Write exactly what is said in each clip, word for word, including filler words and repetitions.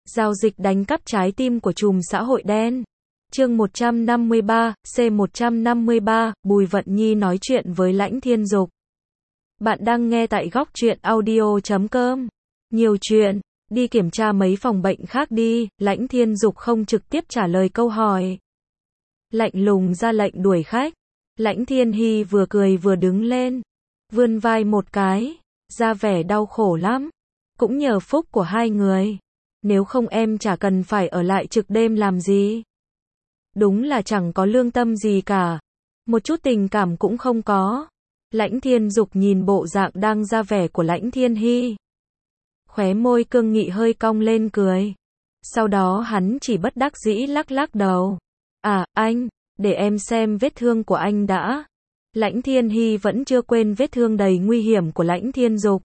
Giao dịch đánh cắp trái tim của trùm xã hội đen. Chương một trăm năm mươi ba, C một trăm năm mươi ba, Bùi Vận Nhi nói chuyện với Lãnh Thiên Dục. Bạn đang nghe tại góc truyện audio chấm com. Nhiều chuyện, đi kiểm tra mấy phòng bệnh khác đi, Lãnh Thiên Dục không trực tiếp trả lời câu hỏi. Lạnh lùng ra lệnh đuổi khách. Lãnh Thiên Hy vừa cười vừa đứng lên, vươn vai một cái, ra vẻ đau khổ lắm. Cũng nhờ phúc của hai người. Nếu không em chả cần phải ở lại trực đêm làm gì. Đúng là chẳng có lương tâm gì cả. Một chút tình cảm cũng không có. Lãnh Thiên Dục nhìn bộ dạng đang ra vẻ của Lãnh Thiên Hy. Khóe môi cương nghị hơi cong lên cười. Sau đó hắn chỉ bất đắc dĩ lắc lắc đầu. À, anh, để em xem vết thương của anh đã. Lãnh Thiên Hy vẫn chưa quên vết thương đầy nguy hiểm của Lãnh Thiên Dục.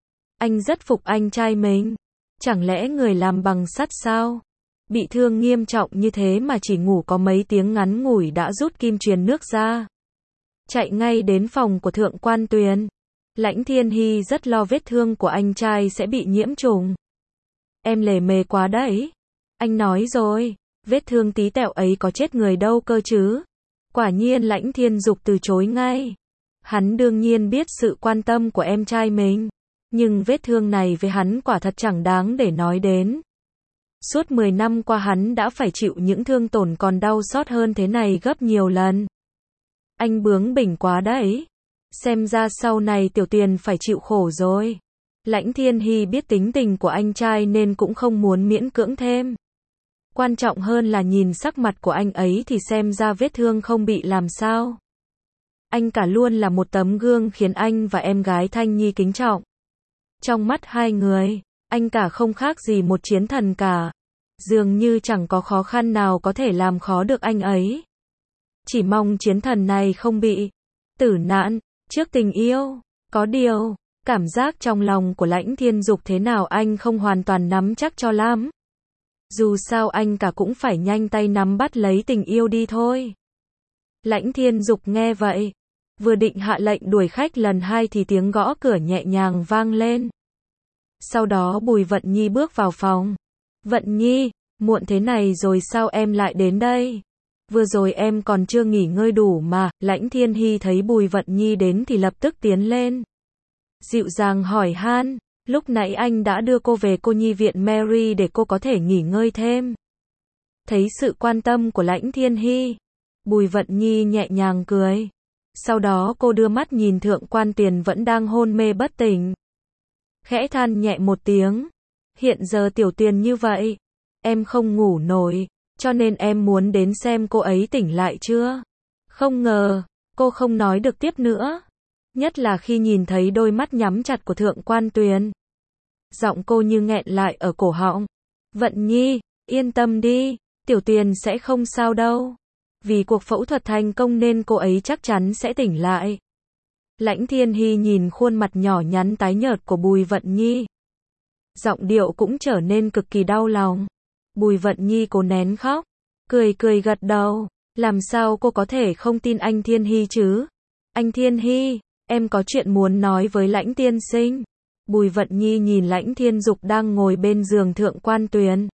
Anh rất phục anh trai mình. Chẳng lẽ người làm bằng sắt sao? Bị thương nghiêm trọng như thế mà chỉ ngủ có mấy tiếng ngắn ngủi đã rút kim truyền nước ra. Chạy ngay đến phòng của Thượng Quan Tuyền. Lãnh Thiên Hy rất lo vết thương của anh trai sẽ bị nhiễm trùng. Em lề mề quá đấy. Anh nói rồi, vết thương tí tẹo ấy có chết người đâu cơ chứ. Quả nhiên Lãnh Thiên Dục từ chối ngay. Hắn đương nhiên biết sự quan tâm của em trai mình. Nhưng vết thương này với hắn quả thật chẳng đáng để nói đến. Suốt mười năm qua hắn đã phải chịu những thương tổn còn đau xót hơn thế này gấp nhiều lần. Anh bướng bỉnh quá đấy. Xem ra sau này Tiểu Tuyền phải chịu khổ rồi. Lãnh Thiên Hy biết tính tình của anh trai nên cũng không muốn miễn cưỡng thêm. Quan trọng hơn là nhìn sắc mặt của anh ấy thì xem ra vết thương không bị làm sao. Anh cả luôn là một tấm gương khiến anh và em gái Thanh Nhi kính trọng. Trong mắt hai người, anh cả không khác gì một chiến thần cả. Dường như chẳng có khó khăn nào có thể làm khó được anh ấy. Chỉ mong chiến thần này không bị tử nạn trước tình yêu. Có điều, cảm giác trong lòng của Lãnh Thiên Dục thế nào anh không hoàn toàn nắm chắc cho lắm. Dù sao anh cả cũng phải nhanh tay nắm bắt lấy tình yêu đi thôi. Lãnh Thiên Dục nghe vậy, vừa định hạ lệnh đuổi khách lần hai thì tiếng gõ cửa nhẹ nhàng vang lên. Sau đó Bùi Vận Nhi bước vào phòng. Vận Nhi, muộn thế này rồi sao em lại đến đây? Vừa rồi em còn chưa nghỉ ngơi đủ mà. Lãnh Thiên Hy thấy Bùi Vận Nhi đến thì lập tức tiến lên. Dịu dàng hỏi han, lúc nãy anh đã đưa cô về cô nhi viện Mary để cô có thể nghỉ ngơi thêm. Thấy sự quan tâm của Lãnh Thiên Hy, Bùi Vận Nhi nhẹ nhàng cười. Sau đó cô đưa mắt nhìn Thượng Quan Tuyền vẫn đang hôn mê bất tỉnh. Khẽ than nhẹ một tiếng. Hiện giờ Tiểu Tuyền như vậy, em không ngủ nổi, cho nên em muốn đến xem cô ấy tỉnh lại chưa. Không ngờ, cô không nói được tiếp nữa. Nhất là khi nhìn thấy đôi mắt nhắm chặt của Thượng Quan Tuyền. Giọng cô như nghẹn lại ở cổ họng. Vận Nhi, yên tâm đi, Tiểu Tuyền sẽ không sao đâu. Vì cuộc phẫu thuật thành công nên cô ấy chắc chắn sẽ tỉnh lại. Lãnh Thiên Hy nhìn khuôn mặt nhỏ nhắn tái nhợt của Bùi Vận Nhi. Giọng điệu cũng trở nên cực kỳ đau lòng. Bùi Vận Nhi cố nén khóc, cười cười gật đầu. Làm sao cô có thể không tin anh Thiên Hy chứ? Anh Thiên Hy, em có chuyện muốn nói với Lãnh tiên sinh. Bùi Vận Nhi nhìn Lãnh Thiên Dục đang ngồi bên giường Thượng Quan Tuyền.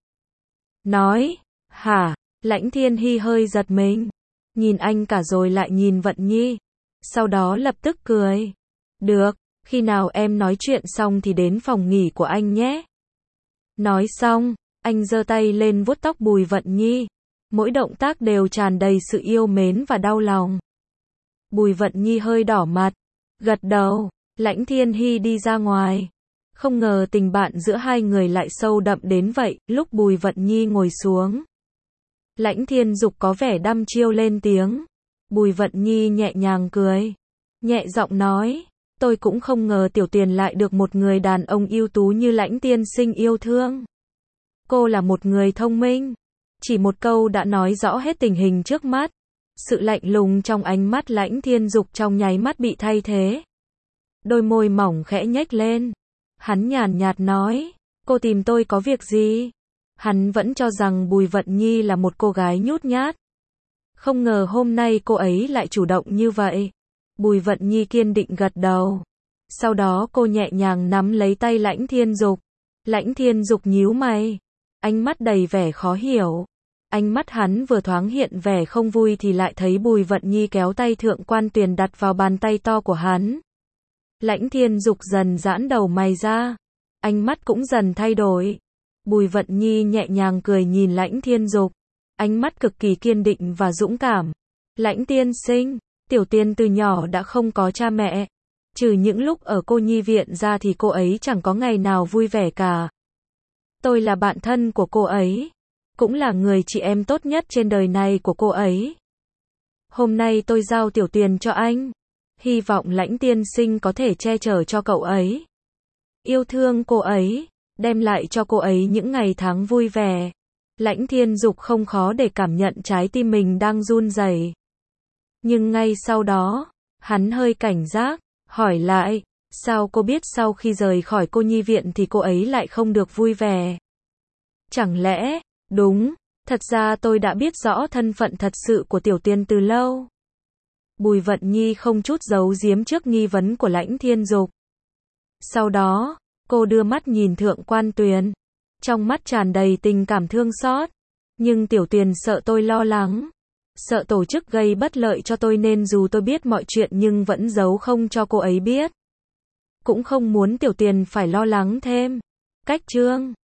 Nói, hả? Lãnh Thiên Hy hơi giật mình. Nhìn anh cả rồi lại nhìn Vận Nhi. Sau đó lập tức cười. Được, khi nào em nói chuyện xong thì đến phòng nghỉ của anh nhé. Nói xong, anh giơ tay lên vuốt tóc Bùi Vận Nhi. Mỗi động tác đều tràn đầy sự yêu mến và đau lòng. Bùi Vận Nhi hơi đỏ mặt, gật đầu. Lãnh Thiên Hy đi ra ngoài. Không ngờ tình bạn giữa hai người lại sâu đậm đến vậy. Lúc Bùi Vận Nhi ngồi xuống, Lãnh Thiên Dục có vẻ đăm chiêu lên tiếng. Bùi Vận Nhi nhẹ nhàng cười, nhẹ giọng nói, tôi cũng không ngờ Tiểu Tuyền lại được một người đàn ông ưu tú như Lãnh tiên sinh yêu thương. Cô là một người thông minh. Chỉ một câu đã nói rõ hết tình hình trước mắt. Sự lạnh lùng trong ánh mắt Lãnh Thiên Dục trong nháy mắt bị thay thế. Đôi môi mỏng khẽ nhếch lên. Hắn nhàn nhạt nói, cô tìm tôi có việc gì? Hắn vẫn cho rằng Bùi Vận Nhi là một cô gái nhút nhát. Không ngờ hôm nay cô ấy lại chủ động như vậy. Bùi Vận Nhi kiên định gật đầu. Sau đó cô nhẹ nhàng nắm lấy tay Lãnh Thiên Dục. Lãnh Thiên Dục nhíu mày. ánh mắt đầy vẻ khó hiểu. Ánh mắt hắn vừa thoáng hiện vẻ không vui thì lại thấy Bùi Vận Nhi kéo tay Thượng Quan Tuyền đặt vào bàn tay to của hắn. Lãnh Thiên Dục dần giãn đầu mày ra, ánh mắt cũng dần thay đổi. Bùi Vận Nhi nhẹ nhàng cười nhìn Lãnh Thiên Dục, ánh mắt cực kỳ kiên định và dũng cảm. Lãnh tiên sinh, tiểu tiên từ nhỏ đã không có cha mẹ. Trừ những lúc ở cô nhi viện ra thì cô ấy chẳng có ngày nào vui vẻ cả. Tôi là bạn thân của cô ấy, cũng là người chị em tốt nhất trên đời này của cô ấy. Hôm nay tôi giao tiểu Tuyền cho anh, hy vọng Lãnh tiên sinh có thể che chở cho cậu ấy, yêu thương cô ấy, đem lại cho cô ấy những ngày tháng vui vẻ. Lãnh Thiên Dục không khó để cảm nhận trái tim mình đang run rẩy. Nhưng ngay sau đó, hắn hơi cảnh giác, hỏi lại, sao cô biết sau khi rời khỏi cô nhi viện thì cô ấy lại không được vui vẻ? Chẳng lẽ, đúng, thật ra tôi đã biết rõ thân phận thật sự của tiểu tiên từ lâu. Bùi Vận Nhi không chút giấu giếm trước nghi vấn của Lãnh Thiên Dục. Sau đó, cô đưa mắt nhìn Thượng Quan Tuyền, trong mắt tràn đầy tình cảm thương xót. Nhưng tiểu Tuyền sợ tôi lo lắng, sợ tổ chức gây bất lợi cho tôi nên dù tôi biết mọi chuyện nhưng vẫn giấu không cho cô ấy biết. Cũng không muốn tiểu Tuyền phải lo lắng thêm. Cách chương